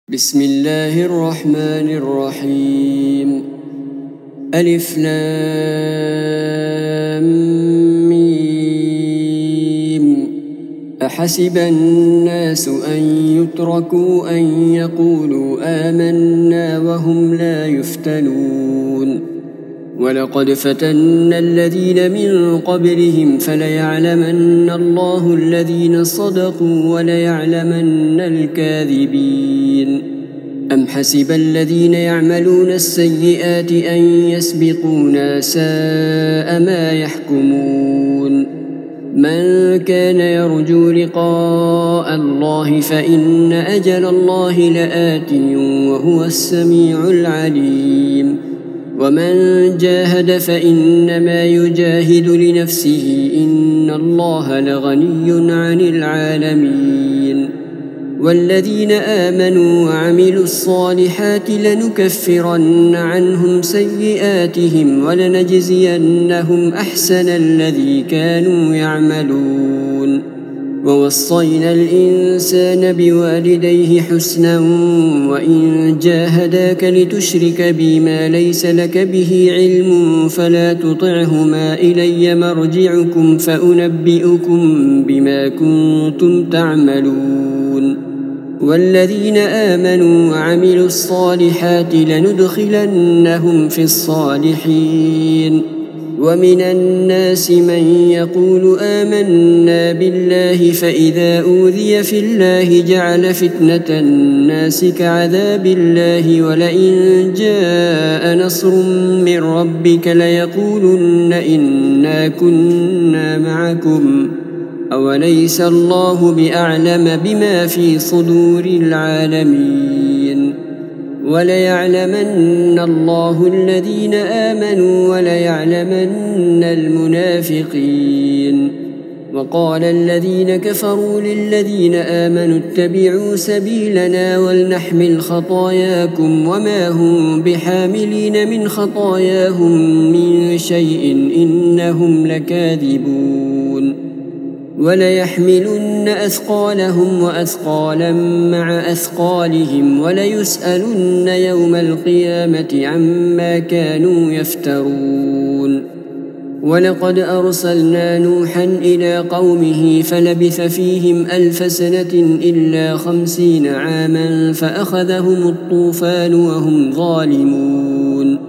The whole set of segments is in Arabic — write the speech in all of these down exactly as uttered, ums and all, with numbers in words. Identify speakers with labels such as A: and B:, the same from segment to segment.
A: بسم الله الرحمن الرحيم. ألف لام ميم. أحسب الناس أن يتركوا أن يقولوا آمنا وهم لا يفتنون. ولقد فتنا الذين من قبلهم فليعلمن الله الذين صدقوا وليعلمن الكاذبين. أم حسب الذين يعملون السيئات أن يسبقونا ساء ما يحكمون. من كان يرجو لقاء الله فإن أجل الله لآت وهو السميع العليم. ومن جاهد فإنما يجاهد لنفسه إن الله لغني عن العالمين. والذين آمنوا وعملوا الصالحات لنكفرن عنهم سيئاتهم ولنجزينهم أحسن الذي كانوا يعملون. ووصينا الإنسان بوالديه حسنا وإن جاهداك لتشرك بي ما ليس لك به علم فلا تطعهما إلي مرجعكم فأنبئكم بما كنتم تعملون. والذين آمنوا وعملوا الصالحات لندخلنهم في الصالحين. ومن الناس من يقول آمنا بالله فإذا أوذي في الله جعل فتنة الناس كعذاب الله ولئن جاء نصر من ربك ليقولن إنا كنا معكم أوليس الله بأعلم بما في صدور العالمين. وليعلمن الله الذين آمنوا وليعلمن المنافقين. وقال الذين كفروا للذين آمنوا اتبعوا سبيلنا ولنحمل خطاياكم وما هم بحاملين من خطاياهم من شيء إنهم لكاذبون. وليحملن أثقالهم وأثقالا مع أثقالهم وليسألن يوم القيامة عما كانوا يفترون. ولقد أرسلنا نوحا إلى قومه فلبث فيهم ألف سنة إلا خمسين عاما فأخذهم الطوفان وهم ظالمون.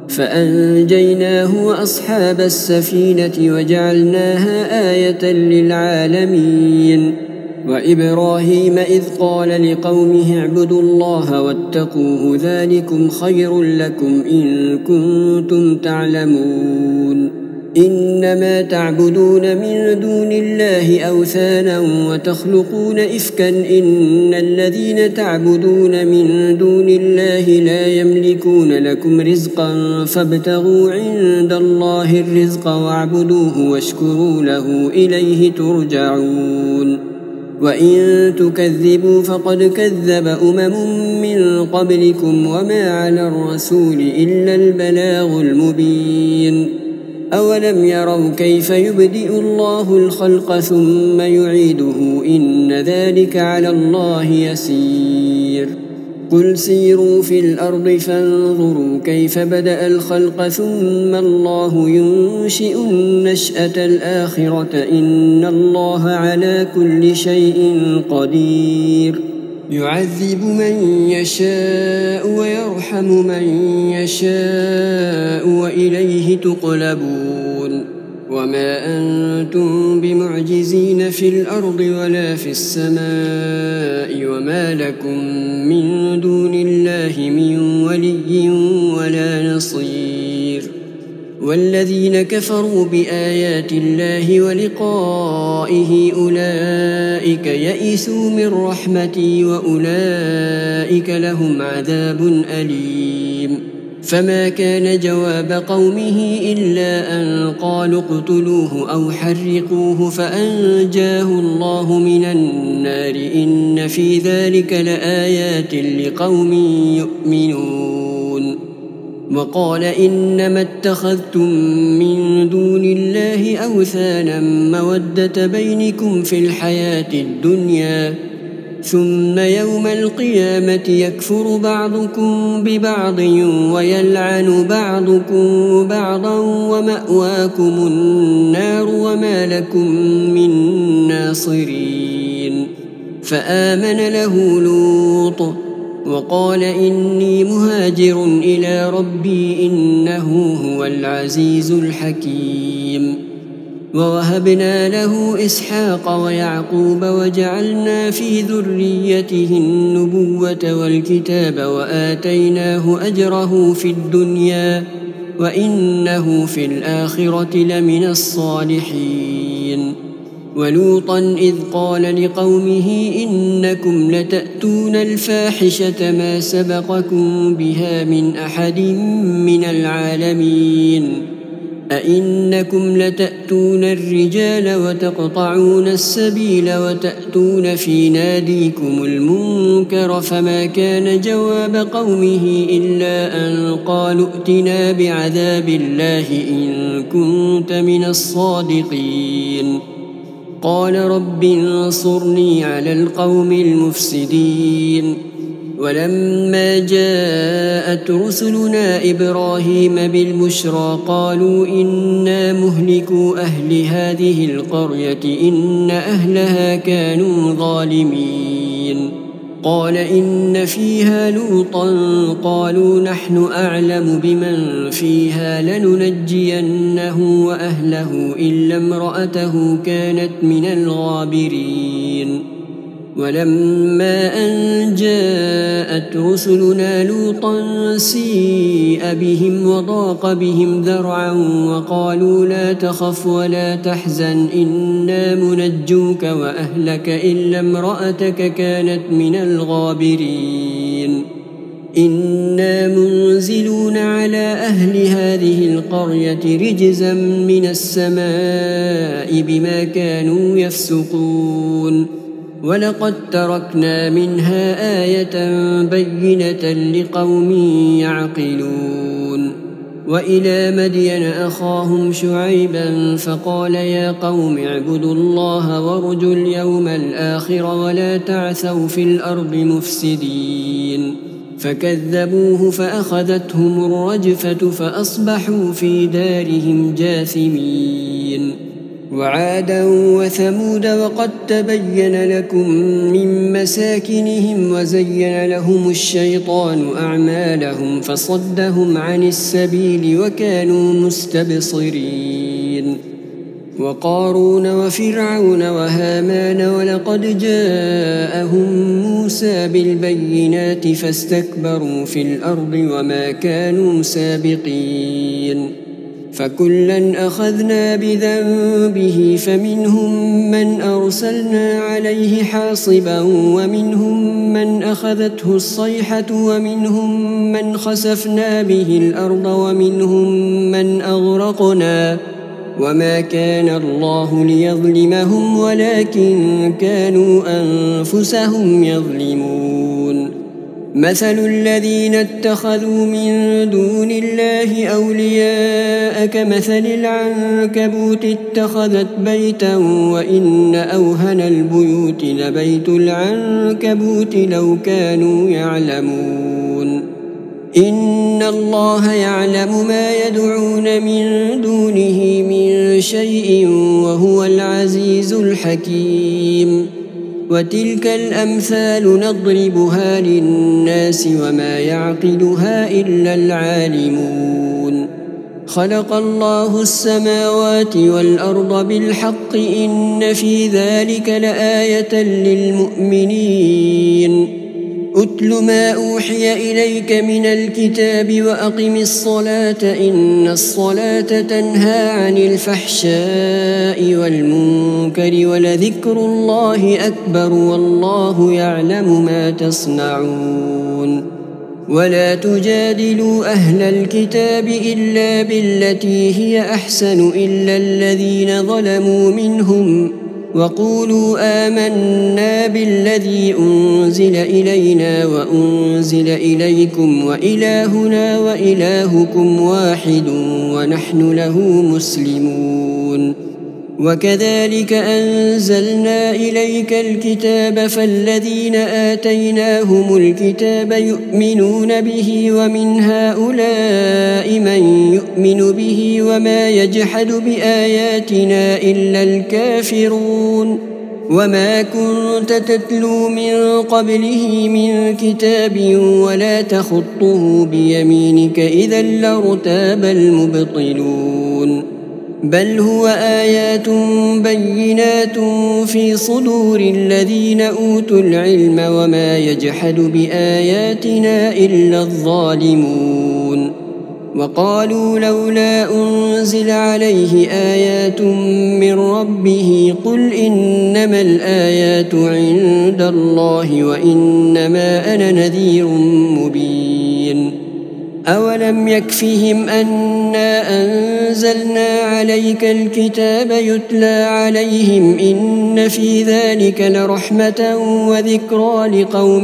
A: فأنجيناه وأصحاب السفينة وجعلناها آية للعالمين. وإبراهيم إذ قال لقومه اعبدوا الله واتقوه ذلكم خير لكم إن كنتم تعلمون. إنما تعبدون من دون الله أوثانا وتخلقون إفكا إن الذين تعبدون من دون الله لا يملكون لكم رزقا فابتغوا عند الله الرزق واعبدوه واشكروا له إليه ترجعون. وإن تكذبوا فقد كذب أمم من قبلكم وما على الرسول إلا البلاغ المبين. أولم يروا كيف يبدئ الله الخلق ثم يعيده إن ذلك على الله يسير. قل سيروا في الأرض فانظروا كيف بدأ الخلق ثم الله ينشئ النشأة الآخرة إن الله على كل شيء قدير. يعذب من يشاء ويرحم من يشاء وإليه تقلبون. وما أنتم بمعجزين في الأرض ولا في السماء وما لكم من دون الله من ولي ولا نصير. والذين كفروا بآيات الله ولقائه أولئك يئسوا من رحمتي وأولئك لهم عذاب أليم. فما كان جواب قومه إلا أن قالوا اقتلوه أو حرقوه فأنجاه الله من النار إن في ذلك لآيات لقوم يؤمنون. وقال إنما اتخذتم من دون الله أوثانا مودة بينكم في الحياة الدنيا ثم يوم القيامة يكفر بعضكم ببعض ويلعن بعضكم بعضا ومأواكم النار وما لكم من ناصرين. فآمن له لوط وقال إني مهاجر إلى ربي إنه هو العزيز الحكيم. ووهبنا له إسحاق ويعقوب وجعلنا في ذريته النبوة والكتاب وآتيناه أجره في الدنيا وإنه في الآخرة لمن الصالحين. ولوطا إذ قال لقومه إنكم لتأتون الفاحشة ما سبقكم بها من أحد من العالمين أئنكم لتأتون الرجال وتقطعون السبيل وتأتون في ناديكم المنكر فما كان جواب قومه إلا أن قالوا ائتنا بعذاب الله إن كنت من الصادقين. قال رب انصرني على القوم المفسدين. ولما جاءت رسلنا إبراهيم بالبشرى قالوا إنا مهلكو أهل هذه القرية إن أهلها كانوا ظالمين. قال إن فيها لوطا قالوا نحن أعلم بمن فيها لننجينه وأهله إلا امرأته كانت من الغابرين. ولما أن جاءت رسلنا لوطا سيء بهم وضاق بهم ذرعا وقالوا لا تخف ولا تحزن إنا منجوك وأهلك إلا امرأتك كانت من الغابرين. إنا منزلون على أهل هذه القرية رجزا من السماء بما كانوا يفسقون. ولقد تركنا منها آية بينة لقوم يعقلون. وإلى مدين أخاهم شعيبا فقال يا قوم اعبدوا الله وارجوا اليوم الآخر ولا تعثوا في الأرض مفسدين. فكذبوه فأخذتهم الرجفة فأصبحوا في دارهم جاثمين. وعادا وثمود وقد تبين لكم من مساكنهم وزين لهم الشيطان أعمالهم فصدهم عن السبيل وكانوا مستبصرين. وقارون وفرعون وهامان ولقد جاءهم موسى بالبينات فاستكبروا في الأرض وما كانوا سابقين. فكلا أخذنا بذنبه فمنهم من أرسلنا عليه حاصبا ومنهم من أخذته الصيحة ومنهم من خسفنا به الأرض ومنهم من أغرقنا وما كان الله ليظلمهم ولكن كانوا أنفسهم يظلمون. مثل الذين اتخذوا من دون الله أولياء كمثل العنكبوت اتخذت بيتا وإن أوهن البيوت لبيت العنكبوت لو كانوا يعلمون. إن الله يعلم ما يدعون من دونه من شيء وهو العزيز الحكيم. وتلك الأمثال نضربها للناس وما يعقلها إلا العالمون. خلق الله السماوات والأرض بالحق إن في ذلك لآية للمؤمنين. أتل ما أوحي إليك من الكتاب وأقم الصلاة إن الصلاة تنهى عن الفحشاء والمنكر ولذكر الله أكبر والله يعلم ما تصنعون. ولا تجادلوا أهل الكتاب إلا بالتي هي أحسن إلا الذين ظلموا منهم وقولوا آمنا بالذي أنزل إلينا وأنزل إليكم وإلهنا وإلهكم واحد ونحن له مسلمون. وكذلك أنزلنا إليك الكتاب فالذين آتيناهم الكتاب يؤمنون به ومن هؤلاء من يؤمن به وما يجحد بآياتنا إلا الكافرون وما كنت تتلو من قبله من كتاب ولا تخطه بيمينك إذا لارتاب المبطلون بل هو آيات بينات في صدور الذين أوتوا العلم وما يجحد بآياتنا إلا الظالمون وقالوا لولا أنزل عليه آيات من ربه قل إنما الآيات عند الله وإنما أنا نذير مبين أولم يكفهم أنا أنزلنا عليك الكتاب يتلى عليهم إن في ذلك لرحمة وذكرى لقوم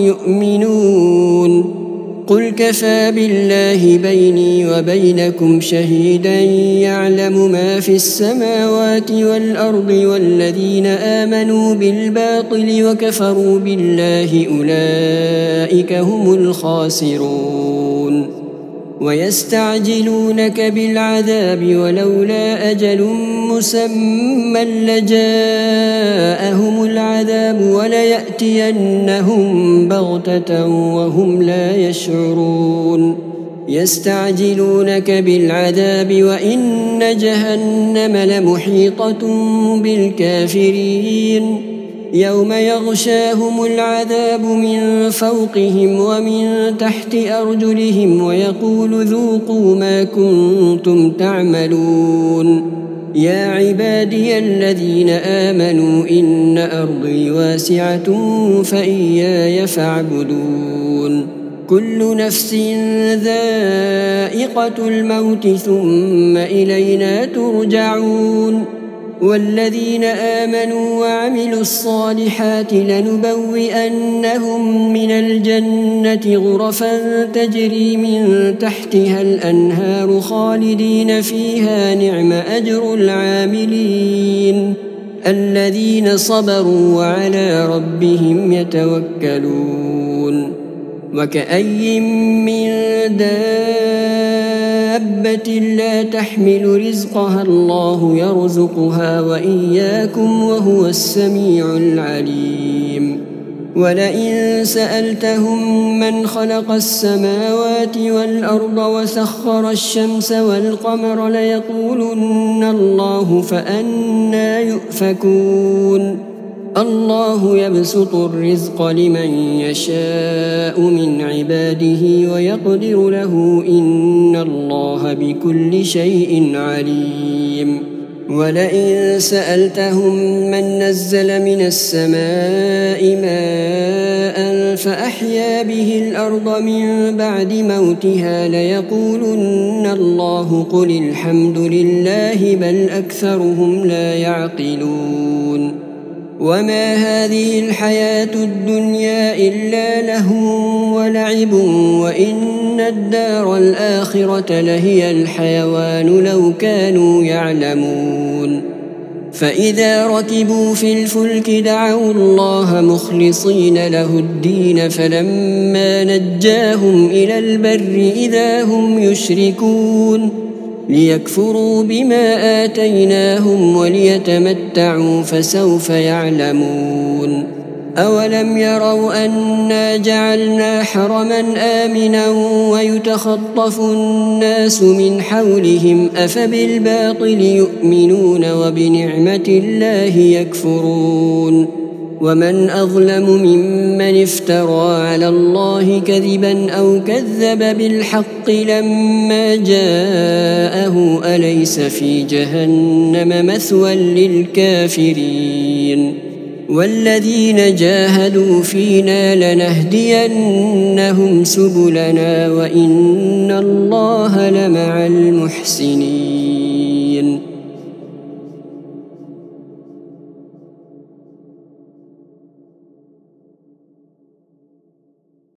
A: يؤمنون قل كفى بالله بيني وبينكم شهيدا يعلم ما في السماوات والأرض والذين آمنوا بالباطل وكفروا بالله أولئك هم الخاسرون ويستعجلونك بالعذاب ولولا أجل مسمى لجاءهم العذاب وليأتينهم بغتة وهم لا يشعرون يستعجلونك بالعذاب وإن جهنم لمحيطة بالكافرين يوم يغشاهم العذاب من فوقهم ومن تحت أرجلهم ويقول ذوقوا ما كنتم تعملون يا عبادي الذين آمنوا إن أرضي واسعة فإياي فاعبدون كل نفس ذائقة الموت ثم إلينا ترجعون والذين آمنوا وعملوا الصالحات لنبوئنهم من الجنة غرفا تجري من تحتها الأنهار خالدين فيها نعم أجر العاملين الذين صبروا وعلى ربهم يتوكلون وكأي من دابة لا تحمل رزقها الله يرزقها وإياكم وهو السميع العليم ولئن سألتهم من خلق السماوات والأرض وسخر الشمس والقمر ليقولن الله فأنى يؤفكون الله يبسط الرزق لمن يشاء من عباده ويقدر له إن الله بكل شيء عليم ولئن سألتهم من نزل من السماء ماء فأحيا به الأرض من بعد موتها ليقولن الله قل الحمد لله بل أكثرهم لا يعقلون وما هذه الحياة الدنيا إلا لهو ولعب وإن الدار الآخرة لهي الحيوان لو كانوا يعلمون فإذا ركبوا في الفلك دعوا الله مخلصين له الدين فلما نجاهم إلى البر إذا هم يشركون ليكفروا بما آتيناهم وليتمتعوا فسوف يعلمون أولم يروا أنا جعلنا حرما آمنا ويتخطف الناس من حولهم أفبالباطل يؤمنون وبنعمة الله يكفرون ومن أظلم ممن افترى على الله كذبا أو كذب بالحق لما جاءه أليس في جهنم مثوى للكافرين والذين جاهدوا فينا لنهدينهم سبلنا وإن الله لمع المحسنين.